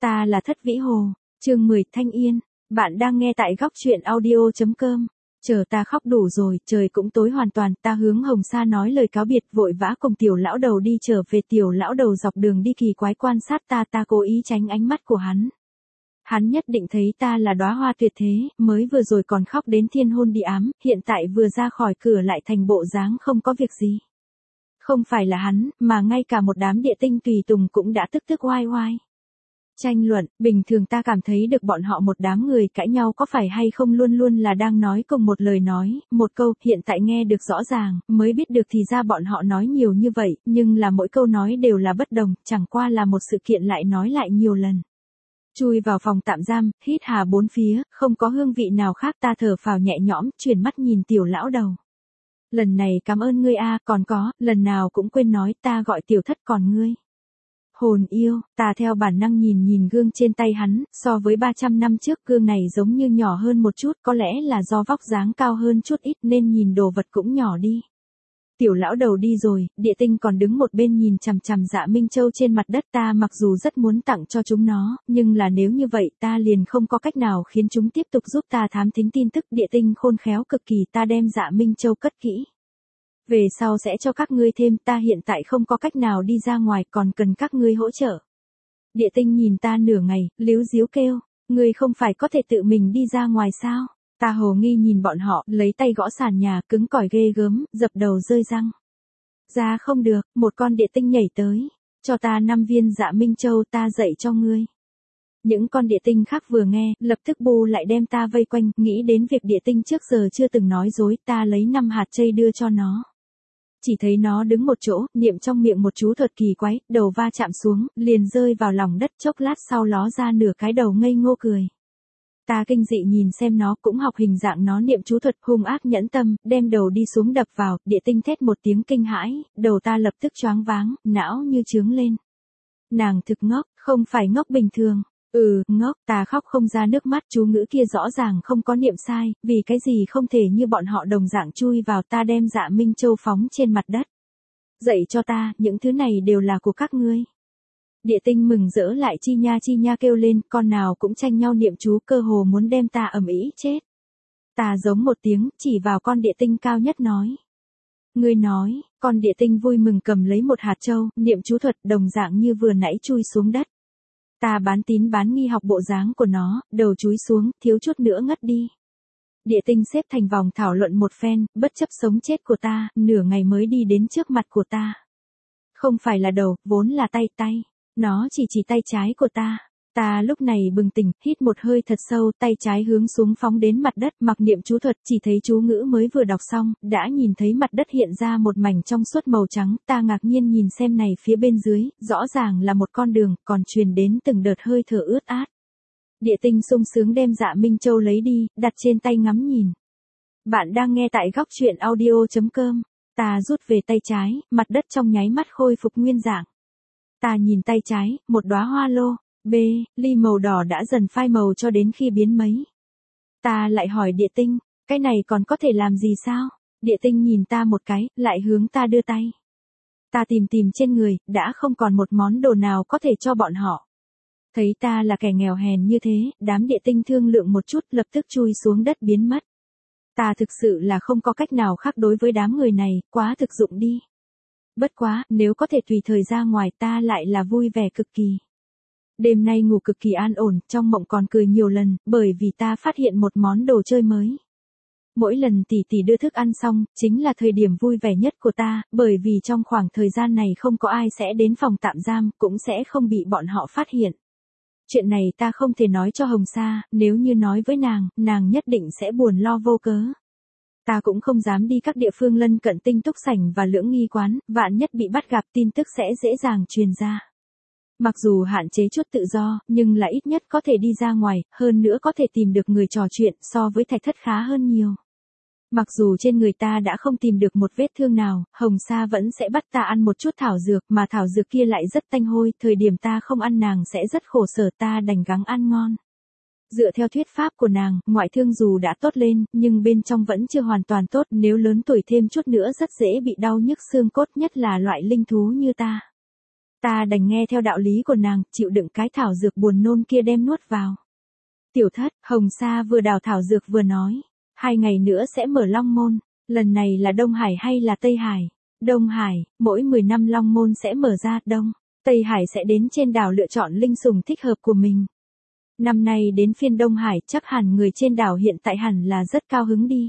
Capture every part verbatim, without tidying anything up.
Ta là Thất Vĩ Hồ, chương mười Thanh Yên. Bạn đang nghe tại góc truyện audio.com. Chờ ta khóc đủ rồi, trời cũng tối hoàn toàn, ta hướng Hồng Sa nói lời cáo biệt, vội vã cùng tiểu lão đầu đi trở về. Tiểu lão đầu dọc đường đi kỳ quái quan sát ta, ta cố ý tránh ánh mắt của hắn. Hắn nhất định thấy ta là đóa hoa tuyệt thế, mới vừa rồi còn khóc đến thiên hôn địa ám, hiện tại vừa ra khỏi cửa lại thành bộ dáng không có việc gì. Không phải là hắn, mà ngay cả một đám địa tinh tùy tùng cũng đã tức tức oai oai. Tranh luận, bình thường ta cảm thấy được bọn họ một đám người cãi nhau có phải hay không luôn luôn là đang nói cùng một lời nói, một câu, hiện tại nghe được rõ ràng, mới biết được thì ra bọn họ nói nhiều như vậy, nhưng là mỗi câu nói đều là bất đồng, chẳng qua là một sự kiện lại nói lại nhiều lần. Chui vào phòng tạm giam, hít hà bốn phía, không có hương vị nào khác, ta thở phào nhẹ nhõm, chuyển mắt nhìn tiểu lão đầu. Lần này cảm ơn ngươi a, còn có, lần nào cũng quên nói, ta gọi tiểu thất còn ngươi. Hồn yêu, ta theo bản năng nhìn nhìn gương trên tay hắn, so với ba trăm năm trước gương này giống như nhỏ hơn một chút, có lẽ là do vóc dáng cao hơn chút ít nên nhìn đồ vật cũng nhỏ đi. Tiểu lão đầu đi rồi, địa tinh còn đứng một bên nhìn chằm chằm Dạ Minh Châu trên mặt đất. Ta mặc dù rất muốn tặng cho chúng nó, nhưng là nếu như vậy ta liền không có cách nào khiến chúng tiếp tục giúp ta thám thính tin tức. Địa tinh khôn khéo cực kỳ, ta đem Dạ Minh Châu cất kỹ. Về sau sẽ cho các ngươi thêm, ta hiện tại không có cách nào đi ra ngoài, còn cần các ngươi hỗ trợ. Địa tinh nhìn ta nửa ngày, líu díu kêu, ngươi không phải có thể tự mình đi ra ngoài sao? Ta hồ nghi nhìn bọn họ, lấy tay gõ sàn nhà, cứng cỏi ghê gớm, dập đầu rơi răng. Ra không được, một con địa tinh nhảy tới, cho ta năm viên Dạ Minh Châu, ta dạy cho ngươi. Những con địa tinh khác vừa nghe, lập tức bu lại đem ta vây quanh, nghĩ đến việc địa tinh trước giờ chưa từng nói dối, ta lấy năm hạt chây đưa cho nó. Chỉ thấy nó đứng một chỗ, niệm trong miệng một chú thuật kỳ quái, đầu va chạm xuống, liền rơi vào lòng đất, chốc lát sau ló ra nửa cái đầu ngây ngô cười. Ta kinh dị nhìn xem nó, cũng học hình dạng nó niệm chú thuật, hung ác nhẫn tâm, đem đầu đi xuống đập vào, địa tinh thét một tiếng kinh hãi, đầu ta lập tức choáng váng, não như trướng lên. Nàng thực ngốc, không phải ngốc bình thường. Ừ, ngốc, ta khóc không ra nước mắt, chú ngữ kia rõ ràng không có niệm sai, vì cái gì không thể như bọn họ đồng dạng chui vào. Ta đem Dạ Minh Châu phóng trên mặt đất. Dạy cho ta, những thứ này đều là của các ngươi. Địa tinh mừng rỡ lại chi nha chi nha kêu lên, con nào cũng tranh nhau niệm chú, cơ hồ muốn đem ta ầm ĩ chết. Ta giống một tiếng, chỉ vào con địa tinh cao nhất nói. Ngươi nói, con địa tinh vui mừng cầm lấy một hạt châu, niệm chú thuật đồng dạng như vừa nãy chui xuống đất. Ta bán tín bán nghi học bộ dáng của nó, đầu chúi xuống, thiếu chút nữa ngất đi. Địa tinh xếp thành vòng thảo luận một phen, bất chấp sống chết của ta, nửa ngày mới đi đến trước mặt của ta. Không phải là đầu, vốn là tay tay. Nó chỉ chỉ tay trái của ta. Ta lúc này bừng tỉnh, hít một hơi thật sâu, tay trái hướng xuống phóng đến mặt đất, mặc niệm chú thuật, chỉ thấy chú ngữ mới vừa đọc xong, đã nhìn thấy mặt đất hiện ra một mảnh trong suốt màu trắng. Ta ngạc nhiên nhìn xem này, phía bên dưới, rõ ràng là một con đường, còn truyền đến từng đợt hơi thở ướt át. Địa tinh sung sướng đem Dạ Minh Châu lấy đi, đặt trên tay ngắm nhìn. Bạn đang nghe tại góc truyện audio.com. Ta rút về tay trái, mặt đất trong nháy mắt khôi phục nguyên dạng. Ta nhìn tay trái, một đóa hoa lô, B, ly màu đỏ đã dần phai màu cho đến khi biến mấy. Ta lại hỏi địa tinh, cái này còn có thể làm gì sao? Địa tinh nhìn ta một cái, lại hướng ta đưa tay. Ta tìm tìm trên người, đã không còn một món đồ nào có thể cho bọn họ. Thấy ta là kẻ nghèo hèn như thế, đám địa tinh thương lượng một chút, lập tức chui xuống đất biến mất. Ta thực sự là không có cách nào khác đối với đám người này, quá thực dụng đi. Bất quá, nếu có thể tùy thời ra ngoài, ta lại là vui vẻ cực kỳ. Đêm nay ngủ cực kỳ an ổn, trong mộng còn cười nhiều lần, bởi vì ta phát hiện một món đồ chơi mới. Mỗi lần tỷ tỷ đưa thức ăn xong, chính là thời điểm vui vẻ nhất của ta, bởi vì trong khoảng thời gian này không có ai sẽ đến phòng tạm giam, cũng sẽ không bị bọn họ phát hiện. Chuyện này ta không thể nói cho Hồng Sa, nếu như nói với nàng, nàng nhất định sẽ buồn lo vô cớ. Ta cũng không dám đi các địa phương lân cận Tinh Túc Sảnh và Lưỡng Nghi Quán, vạn nhất bị bắt gặp tin tức sẽ dễ dàng truyền ra. Mặc dù hạn chế chút tự do, nhưng là ít nhất có thể đi ra ngoài, hơn nữa có thể tìm được người trò chuyện, so với Thạch Thất khá hơn nhiều. Mặc dù trên người ta đã không tìm được một vết thương nào, Hồng Sa vẫn sẽ bắt ta ăn một chút thảo dược, mà thảo dược kia lại rất tanh hôi, thời điểm ta không ăn nàng sẽ rất khổ sở, ta đành gắng ăn ngon. Dựa theo thuyết pháp của nàng, ngoại thương dù đã tốt lên, nhưng bên trong vẫn chưa hoàn toàn tốt, nếu lớn tuổi thêm chút nữa rất dễ bị đau nhức xương cốt, nhất là loại linh thú như ta. Ta đành nghe theo đạo lý của nàng, chịu đựng cái thảo dược buồn nôn kia đem nuốt vào. Tiểu thất, Hồng Sa vừa đào thảo dược vừa nói. Hai ngày nữa sẽ mở Long Môn, lần này là Đông Hải hay là Tây Hải? Đông Hải, mỗi mười năm Long Môn sẽ mở ra, Đông, Tây Hải sẽ đến trên đảo lựa chọn linh sủng thích hợp của mình. Năm nay đến phiên Đông Hải, chắc hẳn người trên đảo hiện tại hẳn là rất cao hứng đi.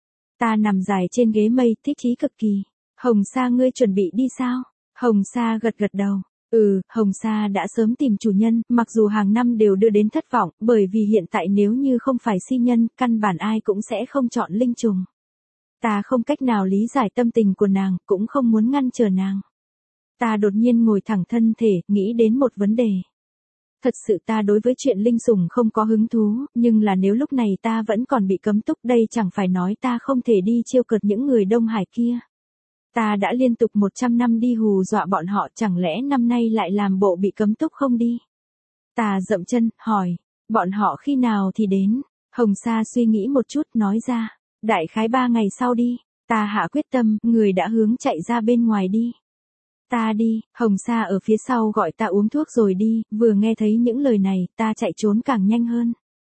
Ta nằm dài trên ghế mây, thích chí cực kỳ. Hồng Sa ngươi chuẩn bị đi sao? Hồng Sa gật gật đầu. Ừ, Hồng Sa đã sớm tìm chủ nhân, mặc dù hàng năm đều đưa đến thất vọng, bởi vì hiện tại nếu như không phải si nhân, căn bản ai cũng sẽ không chọn linh trùng. Ta không cách nào lý giải tâm tình của nàng, cũng không muốn ngăn trở nàng. Ta đột nhiên ngồi thẳng thân thể, nghĩ đến một vấn đề. Thật sự ta đối với chuyện linh sủng không có hứng thú, nhưng là nếu lúc này ta vẫn còn bị cấm túc đây chẳng phải nói ta không thể đi chiêu cợt những người Đông Hải kia. Ta đã liên tục một trăm năm đi hù dọa bọn họ, chẳng lẽ năm nay lại làm bộ bị cấm túc không đi? Ta dậm chân, hỏi, bọn họ khi nào thì đến? Hồng Sa suy nghĩ một chút, nói ra, đại khái ba ngày sau đi. Ta hạ quyết tâm, người đã hướng chạy ra bên ngoài đi. Ta đi, Hồng Sa ở phía sau gọi ta uống thuốc rồi đi, vừa nghe thấy những lời này, ta chạy trốn càng nhanh hơn.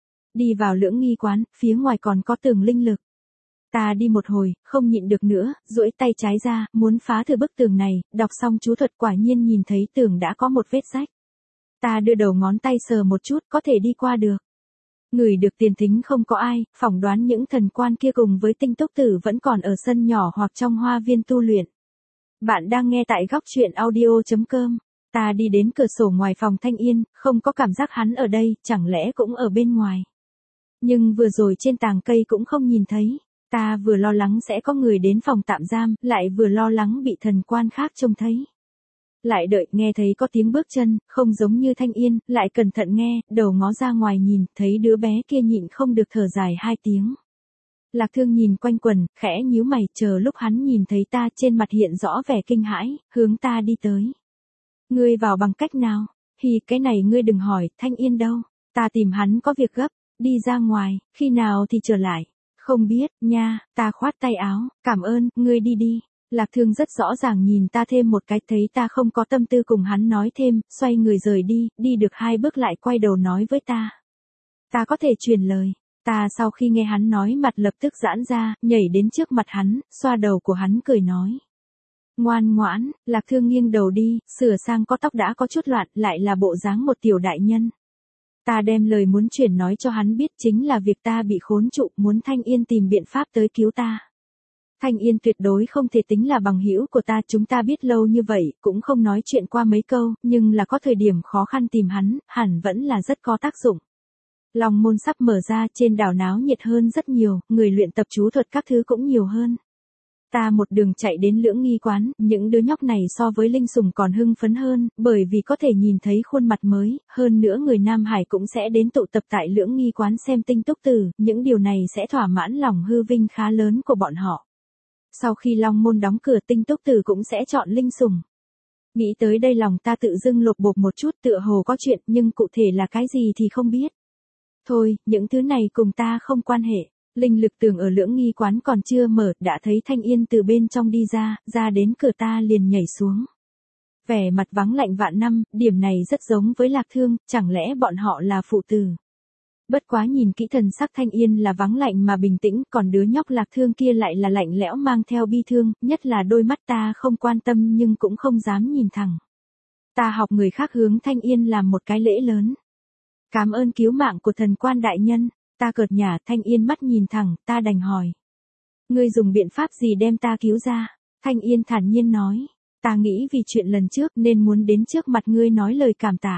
Đi vào Lưỡng Nghi quán, phía ngoài còn có tường linh lực. Ta đi một hồi, không nhịn được nữa, duỗi tay trái ra, muốn phá thử bức tường này, đọc xong chú thuật quả nhiên nhìn thấy tường đã có một vết rách. Ta đưa đầu ngón tay sờ một chút, có thể đi qua được. Người được tiền thính không có ai, phỏng đoán những thần quan kia cùng với Tinh Túc Tử vẫn còn ở sân nhỏ hoặc trong hoa viên tu luyện. Bạn đang nghe tại góc truyện audio chấm com. Ta đi đến cửa sổ ngoài phòng Thanh Yên, không có cảm giác hắn ở đây, chẳng lẽ cũng ở bên ngoài. Nhưng vừa rồi trên tàng cây cũng không nhìn thấy. Ta vừa lo lắng sẽ có người đến phòng tạm giam, lại vừa lo lắng bị thần quan khác trông thấy. Lại đợi, nghe thấy có tiếng bước chân, không giống như Thanh Yên, lại cẩn thận nghe, đầu ngó ra ngoài nhìn, thấy đứa bé kia nhịn không được thở dài hai tiếng. Lạc Thương nhìn quanh quần, khẽ nhíu mày, chờ lúc hắn nhìn thấy ta trên mặt hiện rõ vẻ kinh hãi, hướng ta đi tới. Ngươi vào bằng cách nào? Hì, cái này ngươi đừng hỏi, Thanh Yên đâu? Ta tìm hắn có việc gấp, đi ra ngoài, khi nào thì trở lại? Không biết, nha, ta khoát tay áo, cảm ơn, ngươi đi đi. Lạc Thương rất rõ ràng nhìn ta thêm một cái, thấy ta không có tâm tư cùng hắn nói thêm, xoay người rời đi, đi được hai bước lại quay đầu nói với ta. Ta có thể truyền lời. Ta sau khi nghe hắn nói mặt lập tức giãn ra, nhảy đến trước mặt hắn, xoa đầu của hắn cười nói. Ngoan ngoãn, Lạc Thương nghiêng đầu đi, sửa sang có tóc đã có chút loạn, lại là bộ dáng một tiểu đại nhân. Ta đem lời muốn truyền nói cho hắn biết chính là việc ta bị khốn trụ, muốn Thanh Yên tìm biện pháp tới cứu ta. Thanh Yên tuyệt đối không thể tính là bằng hữu của ta, chúng ta biết lâu như vậy, cũng không nói chuyện qua mấy câu, nhưng là có thời điểm khó khăn tìm hắn, hẳn vẫn là rất có tác dụng. Long môn sắp mở ra, trên đảo náo nhiệt hơn rất nhiều, người luyện tập chú thuật các thứ cũng nhiều hơn. Ta một đường chạy đến Lưỡng Nghi quán, những đứa nhóc này so với linh sủng còn hưng phấn hơn, bởi vì có thể nhìn thấy khuôn mặt mới, hơn nữa người Nam Hải cũng sẽ đến tụ tập tại Lưỡng Nghi quán xem Tinh Túc Tử, những điều này sẽ thỏa mãn lòng hư vinh khá lớn của bọn họ. Sau khi Long môn đóng cửa, Tinh Túc Tử cũng sẽ chọn linh sủng. Nghĩ tới đây lòng ta tự dưng lột bột một chút, tựa hồ có chuyện, nhưng cụ thể là cái gì thì không biết. Thôi, những thứ này cùng ta không quan hệ. Linh lực tường ở Lưỡng Nghi quán còn chưa mở, đã thấy Thanh Yên từ bên trong đi ra, ra đến cửa ta liền nhảy xuống. Vẻ mặt vắng lạnh vạn năm, điểm này rất giống với Lạc Thương, chẳng lẽ bọn họ là phụ tử. Bất quá nhìn kỹ thần sắc Thanh Yên là vắng lạnh mà bình tĩnh, còn đứa nhóc Lạc Thương kia lại là lạnh lẽo mang theo bi thương, nhất là đôi mắt ta không quan tâm nhưng cũng không dám nhìn thẳng. Ta học người khác hướng Thanh Yên làm một cái lễ lớn. Cảm ơn cứu mạng của thần quan đại nhân. Ta cợt nhả, Thanh Yên mắt nhìn thẳng, ta đành hỏi. Ngươi dùng biện pháp gì đem ta cứu ra? Thanh Yên thản nhiên nói. Ta nghĩ vì chuyện lần trước nên muốn đến trước mặt ngươi nói lời cảm tạ.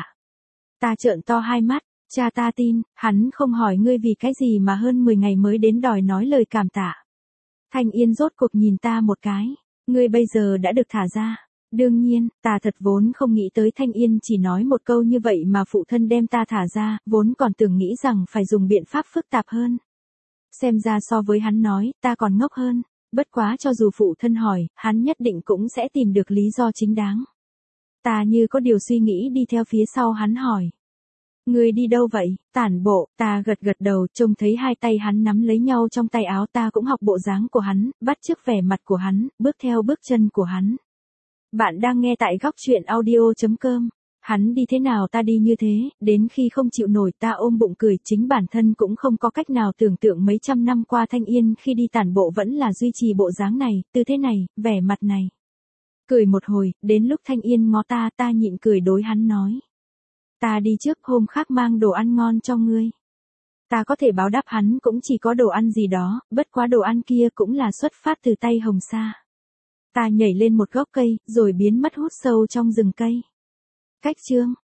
Ta trợn to hai mắt, cha ta tin, hắn không hỏi ngươi vì cái gì mà hơn mười ngày mới đến đòi nói lời cảm tạ. Thanh Yên rốt cuộc nhìn ta một cái. Ngươi bây giờ đã được thả ra. Đương nhiên, ta thật vốn không nghĩ tới Thanh Yên chỉ nói một câu như vậy mà phụ thân đem ta thả ra, vốn còn tưởng nghĩ rằng phải dùng biện pháp phức tạp hơn. Xem ra so với hắn nói, ta còn ngốc hơn, bất quá cho dù phụ thân hỏi, hắn nhất định cũng sẽ tìm được lý do chính đáng. Ta như có điều suy nghĩ đi theo phía sau hắn hỏi. Người đi đâu vậy? Tản bộ, ta gật gật đầu, trông thấy hai tay hắn nắm lấy nhau trong tay áo, ta cũng học bộ dáng của hắn, bắt chước vẻ mặt của hắn, bước theo bước chân của hắn. Bạn đang nghe tại góc chuyện audio chấm com. Hắn đi thế nào ta đi như thế, đến khi không chịu nổi ta ôm bụng cười, chính bản thân cũng không có cách nào tưởng tượng mấy trăm năm qua Thanh Yên khi đi tản bộ vẫn là duy trì bộ dáng này, tư thế này, vẻ mặt này. Cười một hồi, đến lúc Thanh Yên ngó ta, ta nhịn cười đối hắn nói. Ta đi trước, hôm khác mang đồ ăn ngon cho ngươi. Ta có thể báo đáp hắn cũng chỉ có đồ ăn gì đó, bất quá đồ ăn kia cũng là xuất phát từ tay Hồng Sa. Ta nhảy lên một gốc cây, rồi biến mất hút sâu trong rừng cây. Cách chương